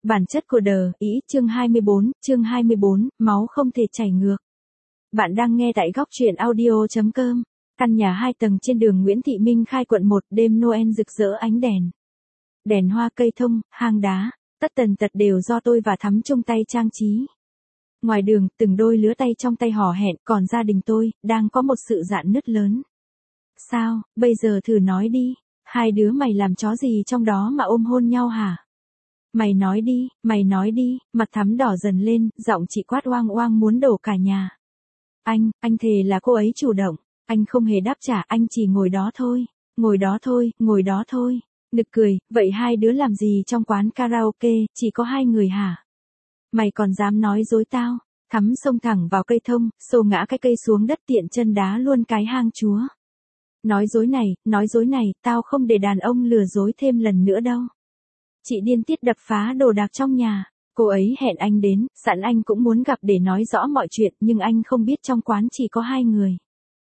Bản chất của đời, ý, chương 24, máu không thể chảy ngược. Bạn đang nghe tại góc truyện audio.com. Căn nhà 2 tầng trên đường Nguyễn Thị Minh Khai quận 1, đêm Noel rực rỡ ánh đèn. Đèn hoa cây thông, hang đá, tất tần tật đều do tôi và Thắm chung tay trang trí. Ngoài đường, từng đôi lứa tay trong tay hò hẹn, còn gia đình tôi, đang có một sự rạn nứt lớn. Sao, bây giờ thử nói đi, hai đứa mày làm chó gì trong đó mà ôm hôn nhau hả? Mày nói đi, mặt Thắm đỏ dần lên, giọng chị quát oang oang muốn đổ cả nhà. Anh thề là cô ấy chủ động, anh không hề đáp trả, anh chỉ ngồi đó thôi. Nực cười, vậy hai đứa làm gì trong quán karaoke, chỉ có hai người hả? Mày còn dám nói dối tao? Thắm xông thẳng vào cây thông, xô ngã cái cây xuống đất tiện chân đá luôn cái hang chúa. Nói dối này, tao không để đàn ông lừa dối thêm lần nữa đâu. Chị điên tiết đập phá đồ đạc trong nhà. Cô ấy hẹn anh đến, sẵn anh cũng muốn gặp để nói rõ mọi chuyện, nhưng anh không biết trong quán chỉ có hai người.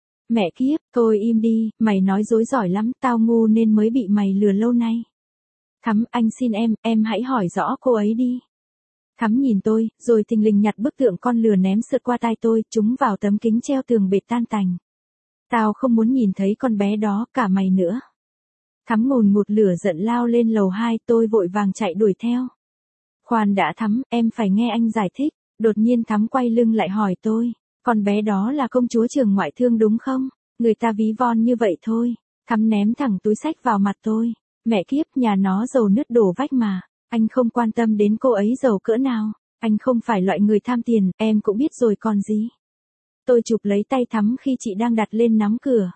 Mẹ kiếp, thôi im đi, mày nói dối giỏi lắm, tao ngu nên mới bị mày lừa lâu nay. Thắm, anh xin em hãy hỏi rõ cô ấy đi. Thắm nhìn tôi, rồi thình lình nhặt bức tượng con lừa ném sượt qua tai tôi, trúng vào tấm kính treo tường bệt tan tành. Tao không muốn nhìn thấy con bé đó, cả mày nữa. Thắm ngùn ngụt lửa giận lao lên lầu 2, tôi vội vàng chạy đuổi theo. Khoan đã Thắm, em phải nghe anh giải thích. Đột nhiên Thắm quay lưng lại hỏi tôi, con bé đó là công chúa trường ngoại thương đúng không? Người ta ví von như vậy thôi. Thắm ném thẳng túi xách vào mặt tôi. Mẹ kiếp, nhà nó giàu nứt đổ vách mà. Anh không quan tâm đến cô ấy giàu cỡ nào. Anh không phải loại người tham tiền, em cũng biết rồi còn gì. Tôi chụp lấy tay Thắm khi chị đang đặt lên nắm cửa.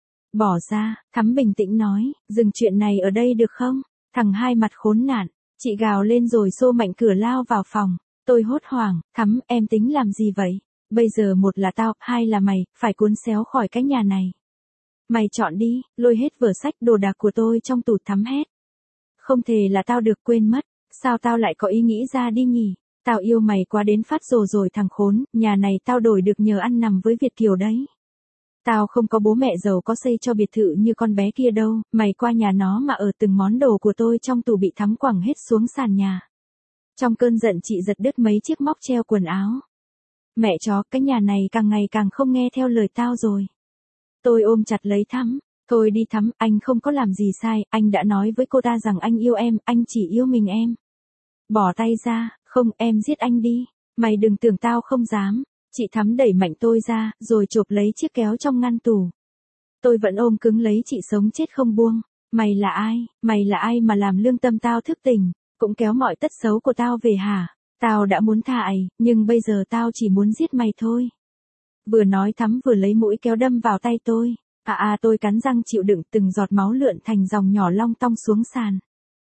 Bỏ ra, Thắm bình tĩnh nói, dừng chuyện này ở đây được không? Thằng hai mặt khốn nạn. Chị gào lên rồi xô mạnh cửa lao vào phòng. Tôi hốt hoảng, Thắm, em tính làm gì vậy? Bây giờ một là tao, hai là mày, phải cuốn xéo khỏi cái nhà này. Mày chọn đi, lôi hết vở sách đồ đạc của tôi trong tủ. Thắm hét. Không thể là tao được quên mất, sao tao lại có ý nghĩ ra đi nhỉ? Tao yêu mày quá đến phát rồ rồi thằng khốn, nhà này tao đổi được nhờ ăn nằm với Việt kiều đấy. Tao không có bố mẹ giàu có xây cho biệt thự như con bé kia đâu, mày qua nhà nó mà ở từng món đồ của tôi trong tủ bị Thắm quẳng hết xuống sàn nhà. Trong cơn giận chị giật đứt mấy chiếc móc treo quần áo. Mẹ chó, cái nhà này càng ngày càng không nghe theo lời tao rồi. Tôi ôm chặt lấy Thắm, thôi đi Thắm, anh không có làm gì sai, anh đã nói với cô ta rằng anh yêu em, anh chỉ yêu mình em. Bỏ tay ra, không, em giết anh đi, mày đừng tưởng tao không dám. Chị Thắm đẩy mạnh tôi ra, rồi chộp lấy chiếc kéo trong ngăn tủ. Tôi vẫn ôm cứng lấy chị sống chết không buông. Mày là ai mà làm lương tâm tao thức tỉnh, cũng kéo mọi tất xấu của tao về hả? Tao đã muốn tha ày, nhưng bây giờ tao chỉ muốn giết mày thôi. Vừa nói Thắm vừa lấy mũi kéo đâm vào tay tôi. Tôi cắn răng chịu đựng, từng giọt máu lượn thành dòng nhỏ long tong xuống sàn.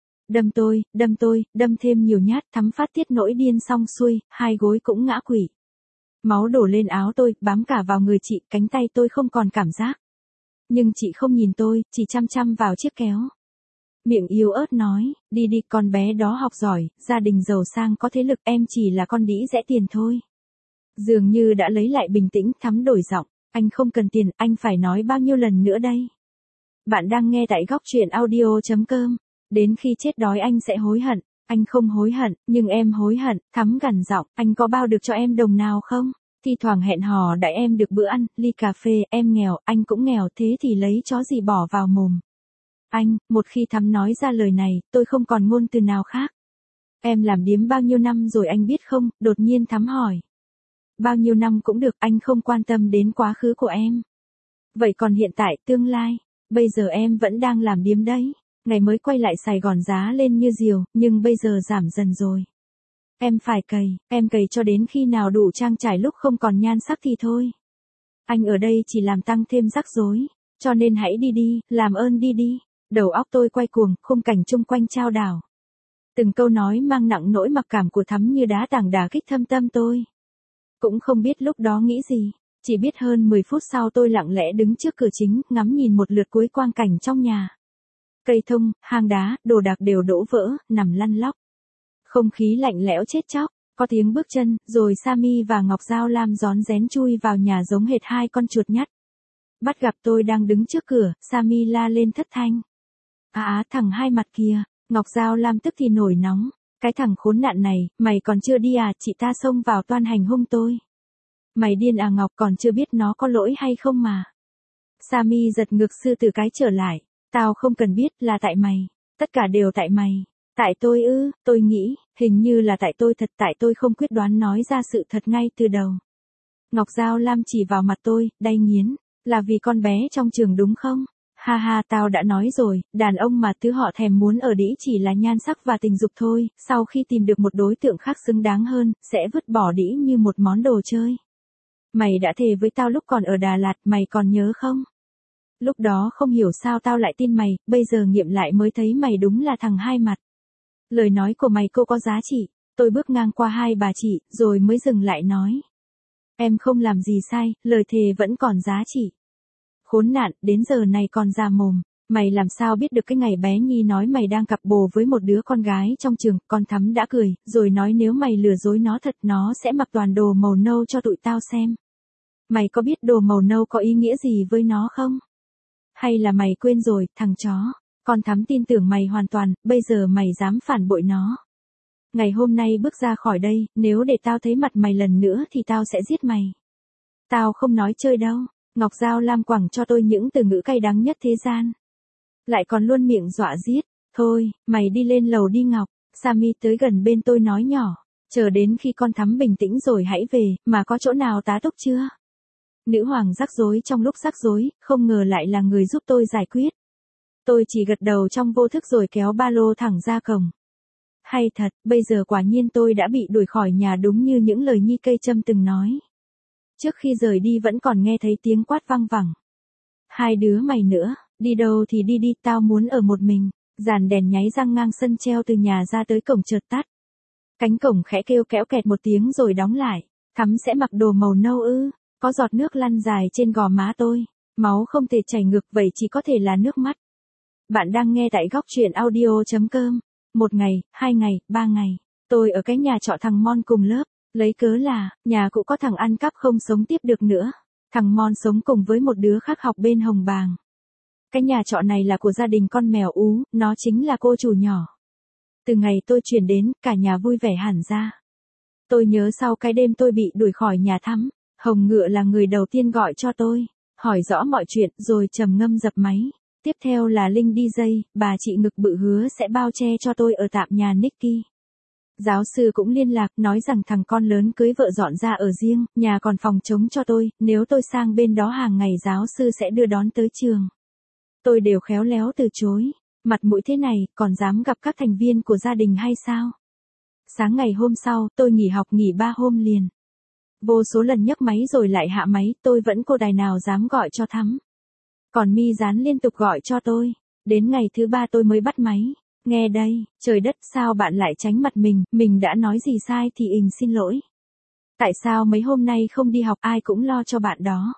Đâm thêm nhiều nhát. Thắm phát tiết nỗi điên xong xuôi, hai gối cũng ngã quỵ. Máu đổ lên áo tôi, bám cả vào người chị, cánh tay tôi không còn cảm giác. Nhưng chị không nhìn tôi, chỉ chăm chăm vào chiếc kéo. Miệng yếu ớt nói, đi con bé đó học giỏi, gia đình giàu sang có thế lực, em chỉ là con đĩ rẽ tiền thôi. Dường như đã lấy lại bình tĩnh, Thắm đổi giọng, anh không cần tiền, anh phải nói bao nhiêu lần nữa đây? Bạn đang nghe tại góc truyện audio.com. Đến khi chết đói anh sẽ hối hận. Anh không hối hận, nhưng em hối hận. Thắm gằn giọng, anh có bao được cho em đồng nào không? Thi thoảng hẹn hò đãi em được bữa ăn, ly cà phê, em nghèo, anh cũng nghèo, thế thì lấy chó gì bỏ vào mồm. Một khi Thắm nói ra lời này, tôi không còn ngôn từ nào khác. Em làm điếm bao nhiêu năm rồi anh biết không? Đột nhiên Thắm hỏi. Bao nhiêu năm cũng được, anh không quan tâm đến quá khứ của em. Vậy còn hiện tại, tương lai, bây giờ em vẫn đang làm điếm đấy. Ngày mới quay lại Sài Gòn giá lên như diều, nhưng bây giờ giảm dần rồi. Em phải em cày cho đến khi nào đủ trang trải, lúc không còn nhan sắc thì thôi. Anh ở đây chỉ làm tăng thêm rắc rối, cho nên hãy đi, làm ơn đi. Đầu óc tôi quay cuồng, khung cảnh chung quanh chao đảo. Từng câu nói mang nặng nỗi mặc cảm của Thắm như đá tảng đả kích thâm tâm tôi. Cũng không biết lúc đó nghĩ gì, chỉ biết hơn 10 phút sau tôi lặng lẽ đứng trước cửa chính, ngắm nhìn một lượt cuối quang cảnh trong nhà. Cây thông, hang đá, đồ đạc đều đổ vỡ, nằm lăn lóc. Không khí lạnh lẽo chết chóc, có tiếng bước chân, rồi Sammy và Ngọc Giao Lam rón rén chui vào nhà giống hệt hai con chuột nhắt. Bắt gặp tôi đang đứng trước cửa, Sammy la lên thất thanh. Thằng hai mặt kia, Ngọc Giao Lam tức thì nổi nóng. Cái thằng khốn nạn này, mày còn chưa đi à, chị ta xông vào toan hành hung tôi. Mày điên à Ngọc, còn chưa biết nó có lỗi hay không mà. Sammy giật ngược sư tử cái trở lại. Tao không cần biết, là tại mày. Tất cả đều tại mày. Tại tôi ư, tôi nghĩ, hình như là tại tôi thật, tại tôi không quyết đoán nói ra sự thật ngay từ đầu. Ngọc Giao Lam chỉ vào mặt tôi, đay nghiến. Là vì con bé trong trường đúng không? Ha ha, tao đã nói rồi, đàn ông mà thứ họ thèm muốn ở đĩ chỉ là nhan sắc và tình dục thôi, sau khi tìm được một đối tượng khác xứng đáng hơn, sẽ vứt bỏ đĩ như một món đồ chơi. Mày đã thề với tao lúc còn ở Đà Lạt, mày còn nhớ không? Lúc đó không hiểu sao tao lại tin mày, bây giờ nghiệm lại mới thấy mày đúng là thằng hai mặt. Lời nói của mày cô có giá trị, tôi bước ngang qua hai bà chị, rồi mới dừng lại nói. Em không làm gì sai, lời thề vẫn còn giá trị. Khốn nạn, đến giờ này còn ra mồm. Mày làm sao biết được cái ngày bé Nhi nói mày đang cặp bồ với một đứa con gái trong trường, con Thắm đã cười, rồi nói nếu mày lừa dối nó thật nó sẽ mặc toàn đồ màu nâu cho tụi tao xem. Mày có biết đồ màu nâu có ý nghĩa gì với nó không? Hay là mày quên rồi, thằng chó? Con Thắm tin tưởng mày hoàn toàn, bây giờ mày dám phản bội nó. Ngày hôm nay bước ra khỏi đây, nếu để tao thấy mặt mày lần nữa thì tao sẽ giết mày. Tao không nói chơi đâu. Ngọc Giao Lam quẳng cho tôi những từ ngữ cay đắng nhất thế gian. Lại còn luôn miệng dọa giết. Thôi, mày đi lên lầu đi Ngọc. Sammy tới gần bên tôi nói nhỏ. Chờ đến khi con Thắm bình tĩnh rồi hãy về, mà có chỗ nào tá túc chưa? Nữ hoàng rắc rối trong lúc rắc rối, không ngờ lại là người giúp tôi giải quyết. Tôi chỉ gật đầu trong vô thức rồi kéo ba lô thẳng ra cổng. Hay thật, bây giờ quả nhiên tôi đã bị đuổi khỏi nhà đúng như những lời Nhi Cây Trâm từng nói. Trước khi rời đi vẫn còn nghe thấy tiếng quát văng vẳng. Hai đứa mày nữa, đi đâu thì đi đi, tao muốn ở một mình. Dàn đèn nháy răng ngang sân treo từ nhà ra tới cổng chợt tắt. Cánh cổng khẽ kêu kéo kẹt một tiếng rồi đóng lại. Thắm sẽ mặc đồ màu nâu ư? Có giọt nước lăn dài trên gò má tôi. Máu không thể chảy ngược vậy chỉ có thể là nước mắt. Bạn đang nghe tại góc truyện audio.com. Một ngày, 2 ngày, 3 ngày. Tôi ở cái nhà trọ thằng Mon cùng lớp. Lấy cớ là, nhà cũ có thằng ăn cắp không sống tiếp được nữa. Thằng Mon sống cùng với một đứa khác học bên Hồng Bàng. Cái nhà trọ này là của gia đình con mèo Ú, nó chính là cô chủ nhỏ. Từ ngày tôi chuyển đến, cả nhà vui vẻ hẳn ra. Tôi nhớ sau cái đêm tôi bị đuổi khỏi nhà Thắm, Hồng Ngựa là người đầu tiên gọi cho tôi, hỏi rõ mọi chuyện rồi trầm ngâm dập máy. Tiếp theo là Linh DJ, bà chị ngực bự hứa sẽ bao che cho tôi ở tạm nhà Nicky. Giáo sư cũng liên lạc nói rằng thằng con lớn cưới vợ dọn ra ở riêng, nhà còn phòng trống cho tôi, nếu tôi sang bên đó hàng ngày giáo sư sẽ đưa đón tới trường. Tôi đều khéo léo từ chối, mặt mũi thế này, còn dám gặp các thành viên của gia đình hay sao? Sáng ngày hôm sau, tôi nghỉ học nghỉ 3 hôm liền. Vô số lần nhấc máy rồi lại hạ máy, tôi vẫn cô đài nào dám gọi cho Thắm. Còn Mi Gián liên tục gọi cho tôi, đến ngày thứ 3 tôi mới bắt máy. Nghe đây, trời đất sao bạn lại tránh mặt mình đã nói gì sai thì xin lỗi. Tại sao mấy hôm nay không đi học ai cũng lo cho bạn đó.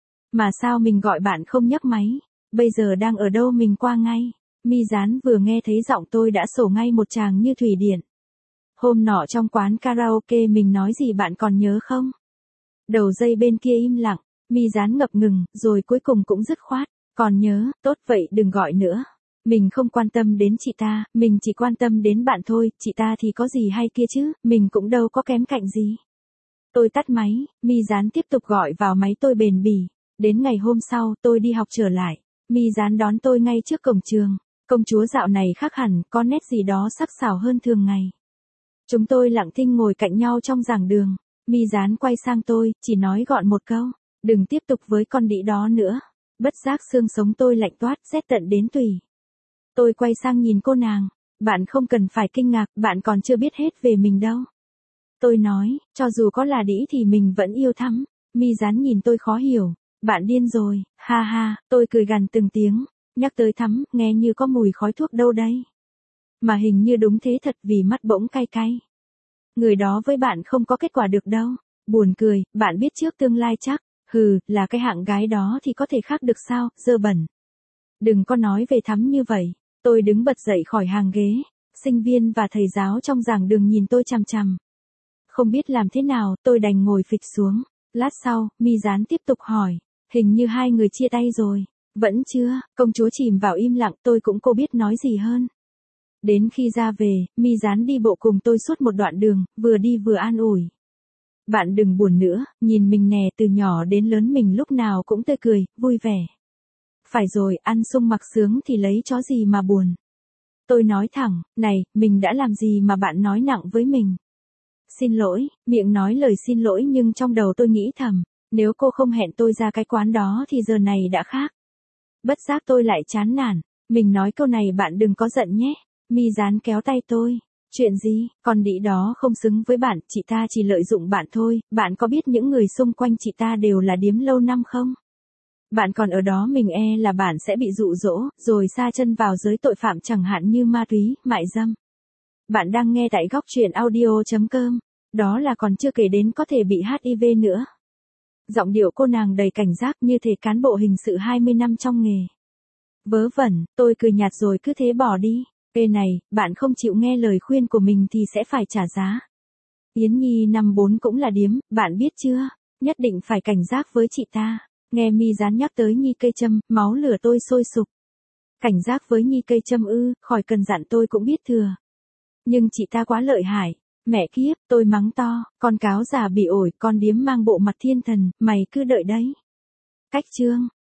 Mà sao mình gọi bạn không nhấc máy, bây giờ đang ở đâu mình qua ngay. Mi Gián vừa nghe thấy giọng tôi đã sổ ngay một tràng như thủy điện. Hôm nọ trong quán karaoke mình nói gì bạn còn nhớ không? Đầu dây bên kia im lặng, Mi Gián ngập ngừng, rồi cuối cùng cũng dứt khoát. Còn nhớ, tốt vậy đừng gọi nữa. Mình không quan tâm đến chị ta, mình chỉ quan tâm đến bạn thôi, chị ta thì có gì hay kia chứ, mình cũng đâu có kém cạnh gì. Tôi tắt máy, Mi Gián tiếp tục gọi vào máy tôi bền bỉ. Đến ngày hôm sau, tôi đi học trở lại. Mi Gián đón tôi ngay trước cổng trường. Công chúa dạo này khác hẳn, có nét gì đó sắc sảo hơn thường ngày. Chúng tôi lặng thinh ngồi cạnh nhau trong giảng đường. Mi Gián quay sang tôi, chỉ nói gọn một câu. Đừng tiếp tục với con đĩ đó nữa. Bất giác xương sống tôi lạnh toát, rét tận đến tủy. Tôi quay sang nhìn cô nàng. Bạn không cần phải kinh ngạc, bạn còn chưa biết hết về mình đâu. Tôi nói, cho dù có là đĩ thì mình vẫn yêu Thắm. Mi Gián nhìn tôi khó hiểu. Bạn điên rồi, ha ha, tôi cười gằn từng tiếng. Nhắc tới Thắm, nghe như có mùi khói thuốc đâu đây. Mà hình như đúng thế thật vì mắt bỗng cay cay. Người đó với bạn không có kết quả được đâu. Buồn cười, bạn biết trước tương lai chắc. Hừ, là cái hạng gái đó thì có thể khác được sao, dơ bẩn. Đừng có nói về Thắm như vậy. Tôi đứng bật dậy khỏi hàng ghế. Sinh viên và thầy giáo trong giảng đường nhìn tôi chằm chằm. Không biết làm thế nào, tôi đành ngồi phịch xuống. Lát sau, Mi Gián tiếp tục hỏi. Hình như hai người chia tay rồi. Vẫn chưa, công chúa chìm vào im lặng, tôi cũng cô biết nói gì hơn. Đến khi ra về, Mi Gián đi bộ cùng tôi suốt một đoạn đường, vừa đi vừa an ủi. Bạn đừng buồn nữa, nhìn mình nè, từ nhỏ đến lớn mình lúc nào cũng tươi cười, vui vẻ. Phải rồi, ăn sung mặc sướng thì lấy chó gì mà buồn. Tôi nói thẳng, này, mình đã làm gì mà bạn nói nặng với mình? Xin lỗi, miệng nói lời xin lỗi nhưng trong đầu tôi nghĩ thầm, nếu cô không hẹn tôi ra cái quán đó thì giờ này đã khác. Bất giác tôi lại chán nản, mình nói câu này bạn đừng có giận nhé. Mi Gián kéo tay tôi. Chuyện gì, con đĩ đó không xứng với bạn, chị ta chỉ lợi dụng bạn thôi, bạn có biết những người xung quanh chị ta đều là điếm lâu năm không? Bạn còn ở đó mình e là bạn sẽ bị dụ dỗ, rồi sa chân vào giới tội phạm chẳng hạn như ma túy, mại dâm. Bạn đang nghe tại góc truyện audio.com, đó là còn chưa kể đến có thể bị HIV nữa. Giọng điệu cô nàng đầy cảnh giác như thể cán bộ hình sự 20 năm trong nghề. Vớ vẩn, tôi cười nhạt rồi cứ thế bỏ đi. Ê này, bạn không chịu nghe lời khuyên của mình thì sẽ phải trả giá. Yến Nhi 54 cũng là điếm, bạn biết chưa? Nhất định phải cảnh giác với chị ta. Nghe Mi Gián nhắc tới Nhi Cây Châm, máu lửa tôi sôi sục. Cảnh giác với Nhi Cây Châm ư, khỏi cần dặn tôi cũng biết thừa. Nhưng chị ta quá lợi hại. Mẹ kiếp, tôi mắng to, con cáo già bị ổi, con điếm mang bộ mặt thiên thần, mày cứ đợi đấy. Cách chương.